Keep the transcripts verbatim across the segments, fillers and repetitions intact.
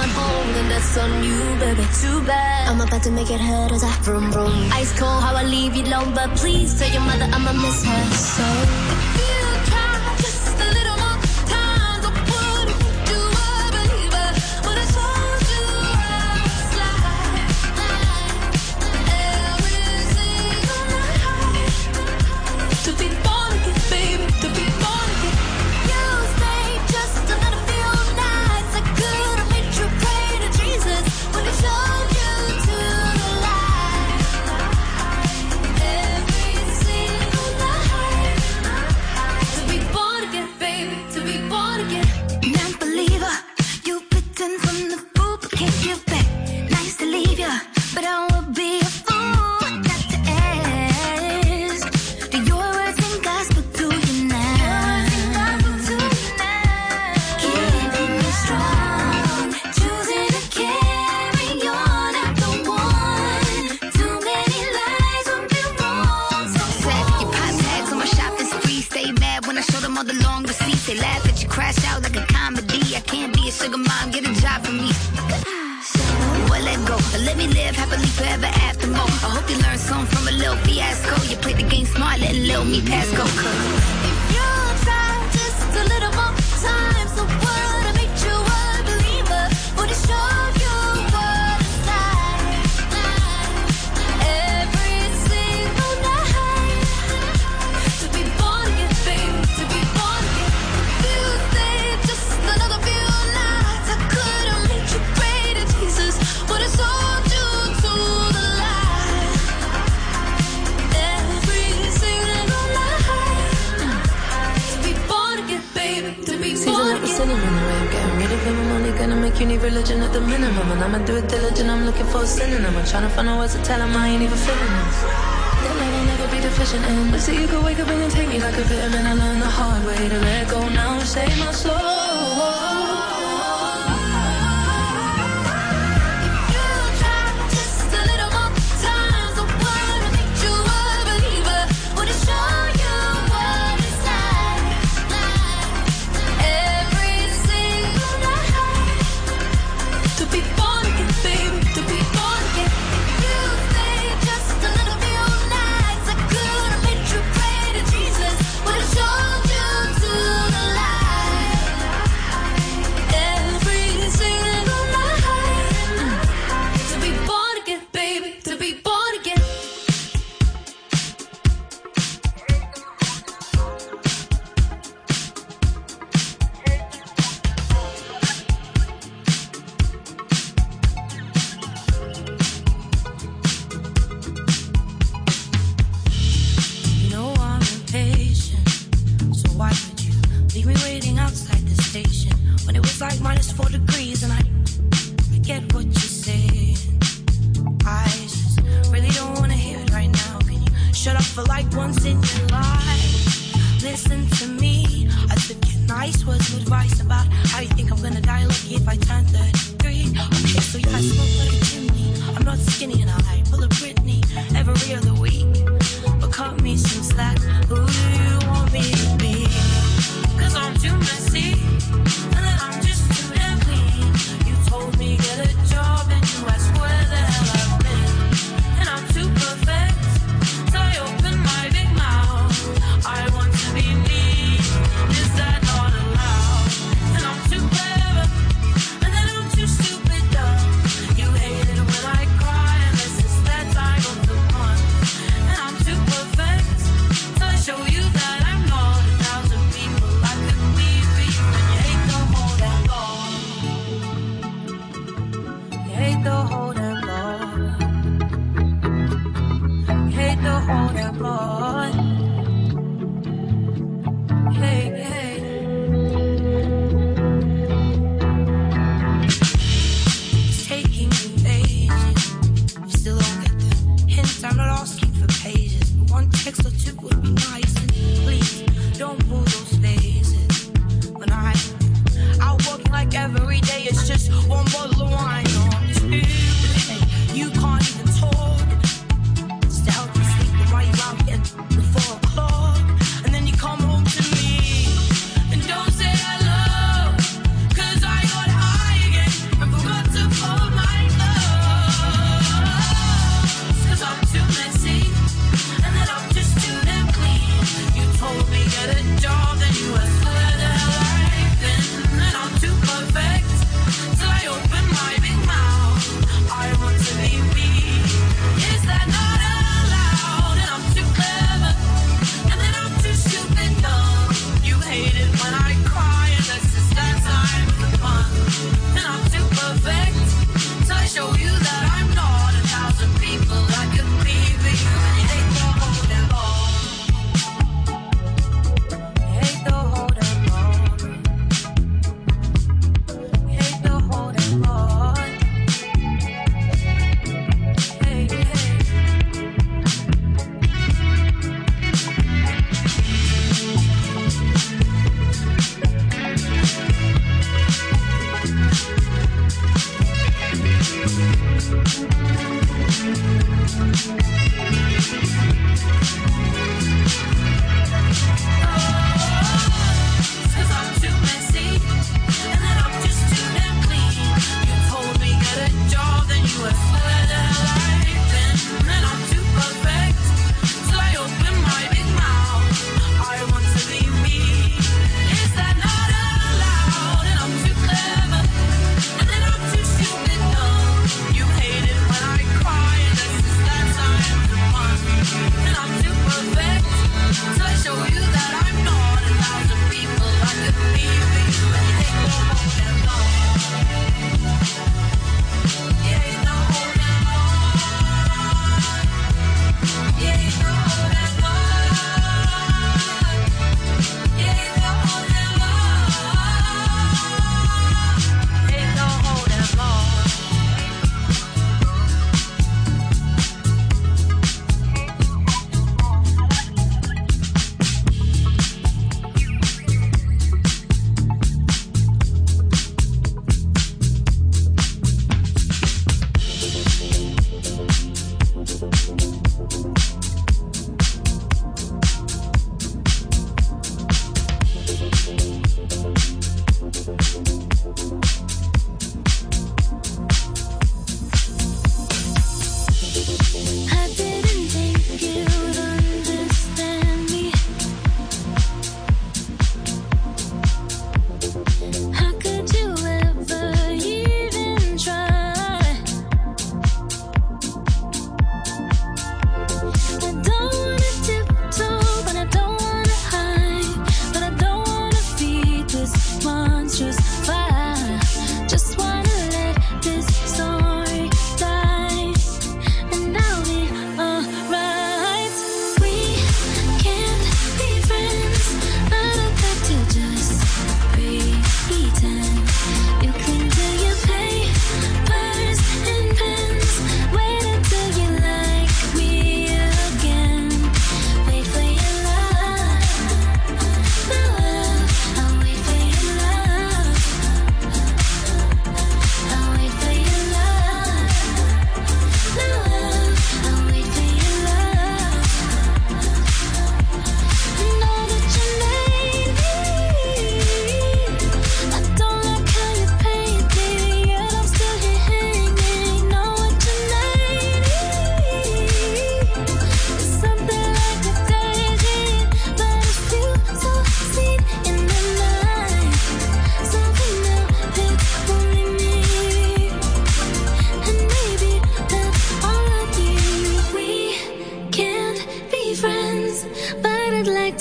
not home, then that's on you, baby. Too bad, I'm about to make it hurt as I vroom vroom. Ice cold, how I leave you alone, but please tell your mother I'ma miss her. So if you try just a little more time, I wouldn't make you a believer. But I told you I was like every single night to be born again, baby, to be born again. You stay just another few nights. I could have made you pray to Jesus when he showed you to the light. Every single night to be born again, baby, to be born again. Non-believer, you bitten from the fruit but can't give back. Nice to leave ya, but I would be a fool not to ask. Do your words and gospel to you now? Keeping me strong, choosing to carry on after one. Too many lies would be wrong. So Set your pop tags on my shopping spree. Stay mad when I show them all the long receipts. They laugh at you, crash out like a comedy. I can't be a sugar mom, get a job for me. Well, let go, let me live happily forever after more. I hope you learned something from a little fiasco. You played the game smart, letting little me pass go. Cause if you try just a little more time, so what I made you a believer, would it show you what it's like? Every single night to be born again, baby, to be born again. You stay just another few nights. I could have made you pray to Jesus, would have sold you to the light. Every single night to be born again, baby, to be Season born up the again. cinnamon away. I'm getting rid of it. I'm only gonna make you need religion at the minimum. And I'ma do it diligent. I'm looking for a synonym. I'm trying to find a words to tell him I ain't even feeling this. That love I'll never be deficient in. But see, you could wake up and take me like a vitamin. I learned the hard way to let go now and save my soul. You try just a little more time, so what I made you a believer, would it show you what it's like? Every single night to be born again, baby, to be born again. You stay just another few nights. I could have made you pray to Jesus, would have showed you to the light.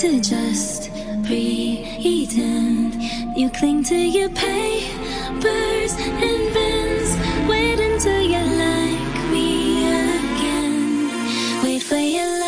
to just pretend. You cling to your papers and bins. Wait until you like me again. Wait for your love.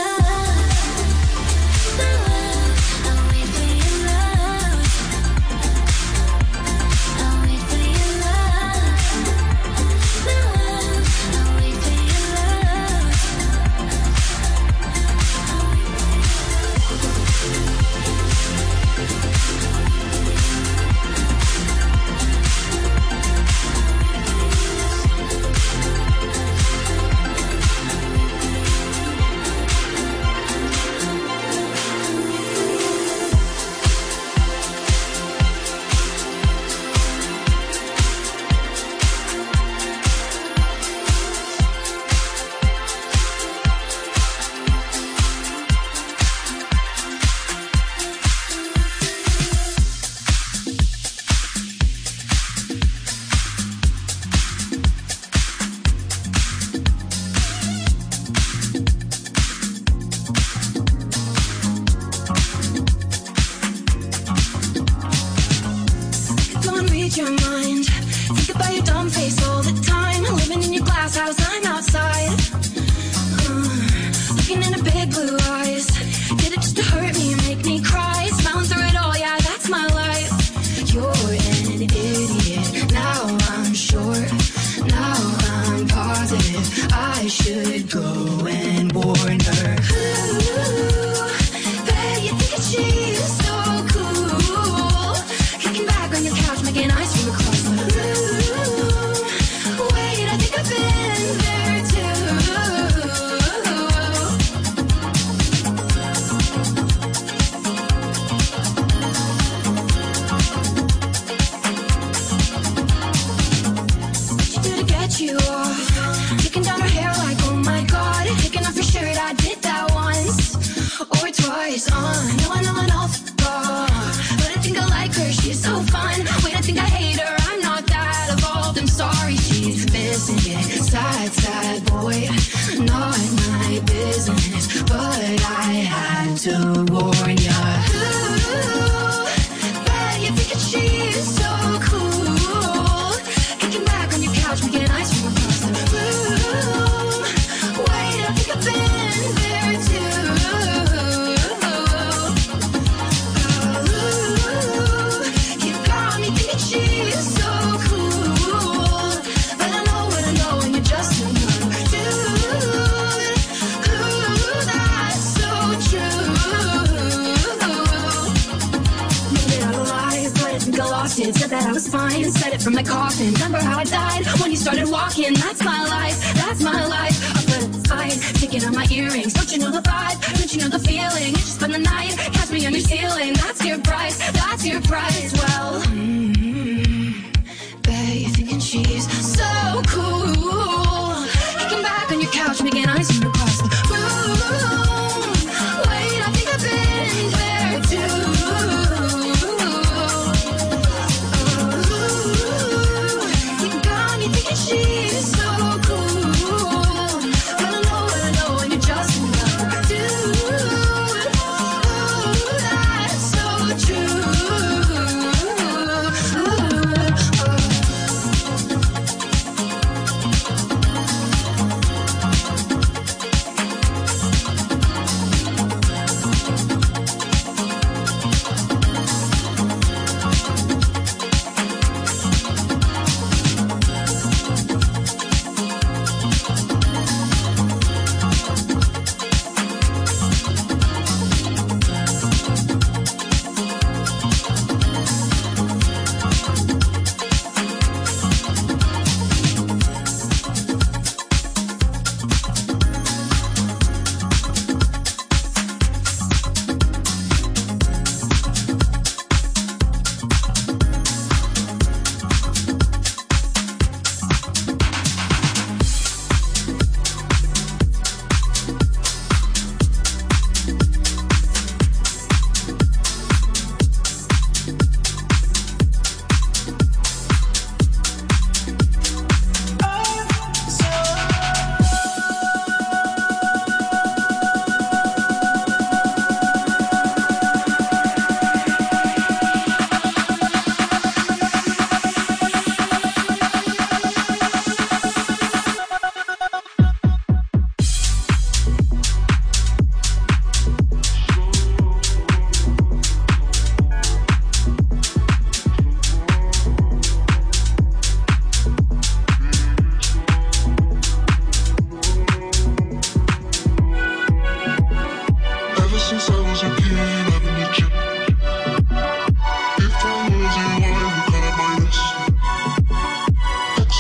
Ooh.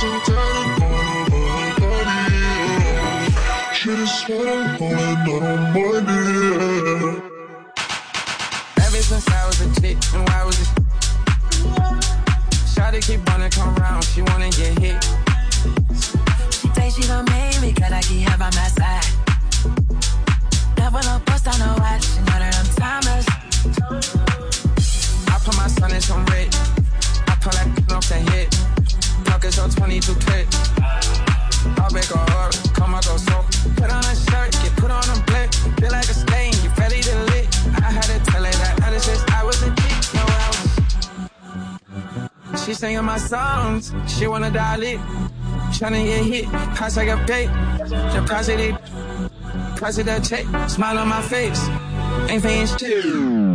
so tatted all over her body, yeah. She just wanna roll and I don't mind it, yeah. Ever since I was a chick, and why was it? Shawty keep wanna come round, she wanna get hit. She thinks she gon' make me, cause I keep her by my side. Never no post on no watch, she know that I'm timeless. I put my son in some red. I pull that off the hit. Pockets on twenty-two clip. I'll make a hurry, come out go soak. Put on a shirt, get put on a blick. Feel like a stain, you ready to lit. I had to tell her that ever since I was a kid. No, I was. She singing my songs, she wanna dial it. Tryna get hit, pass like a bait. Deposit it, deposit that check. Smile on my face, ain't paying shit.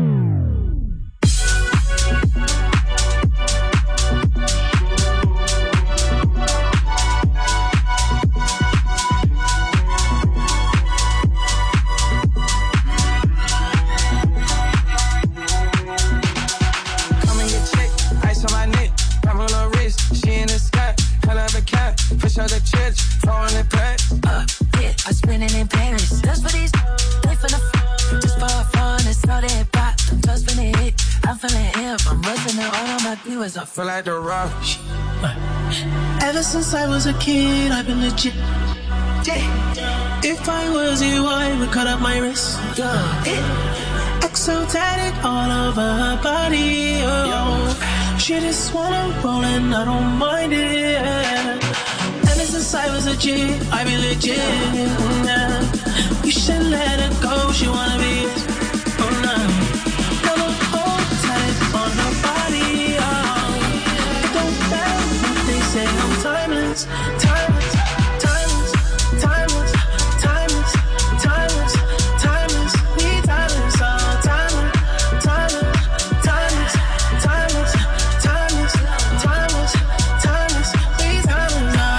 The church, throwing it back. Uh, yeah, I'm spinning in Paris. Just for these, they finna f- just for fun. It's all that pop. I'm just finna hit. I'm feeling hip. I'm busting out all of my viewers. I feel like the rock. Uh, ever since I was a kid, I've been legit. Yeah. If I was you, I would cut up my wrist. Yeah. X so tatted all over her body. Oh. She just wanna roll and I don't mind it. Yeah. Since I was a G, I be legit, yeah. You should let her go, she wanna be, oh no. Never hold tight on her body, oh. It don't matter what they say, I'm timeless, timeless, timeless, timeless, timeless, timeless, timeless, we timeless, oh. Timeless, timeless, timeless, timeless, timeless, timeless, timeless, we timeless, oh.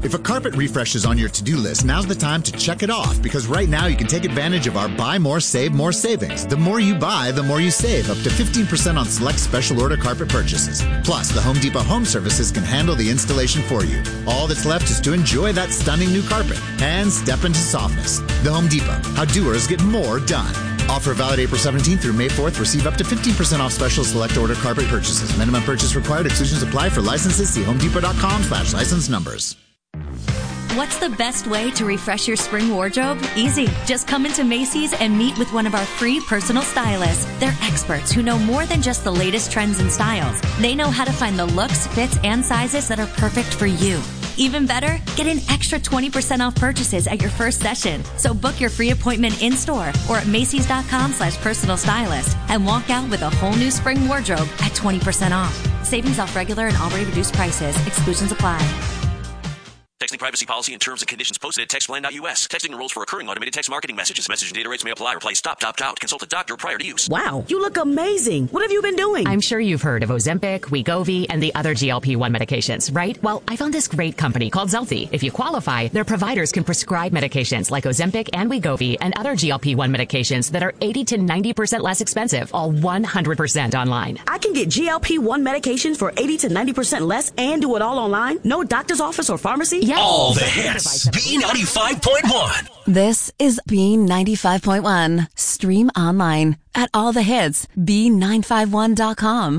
If a carpet refresh is on your to-do list, now's the time to check it off, because right now you can take advantage of our Buy More, Save More savings. The more you buy, the more you save, up to fifteen percent on select special order carpet purchases. Plus, the Home Depot Home Services can handle the installation for you. All that's left is to enjoy that stunning new carpet and step into softness. The Home Depot, how doers get more done. Offer valid April seventeenth through May fourth. Receive up to fifteen percent off special select order carpet purchases. Minimum purchase required. Exclusions apply. For licenses, see homedepot.com slash license numbers. What's the best way to refresh your spring wardrobe? Easy. Just come into Macy's and meet with one of our free personal stylists. They're experts who know more than just the latest trends and styles. They know how to find the looks, fits, and sizes that are perfect for you. Even better, get an extra twenty percent off purchases at your first session. So book your free appointment in-store or at Macy's.com slash personal stylist and walk out with a whole new spring wardrobe at twenty percent off. Savings off regular and already reduced prices. Exclusions apply. Texting privacy policy and terms and conditions posted at textplan dot U S. Texting enrolls for recurring automated text marketing messages. Message and data rates may apply. Reply stop, opt out. Consult a doctor prior to use. Wow, you look amazing. What have you been doing? I'm sure you've heard of Ozempic, Wegovy, and the other G L P one medications, right? Well, I found this great company called Zelfie. If you qualify, their providers can prescribe medications like Ozempic and Wegovy and other G L P one medications that are eighty to ninety percent less expensive, all one hundred percent online. I can get G L P one medications for eighty to ninety percent less and do it all online? No doctor's office or pharmacy? Yes. All the hits. B ninety-five point one. This is B ninety-five point one. Stream online at all the hits, B nine five one dot com.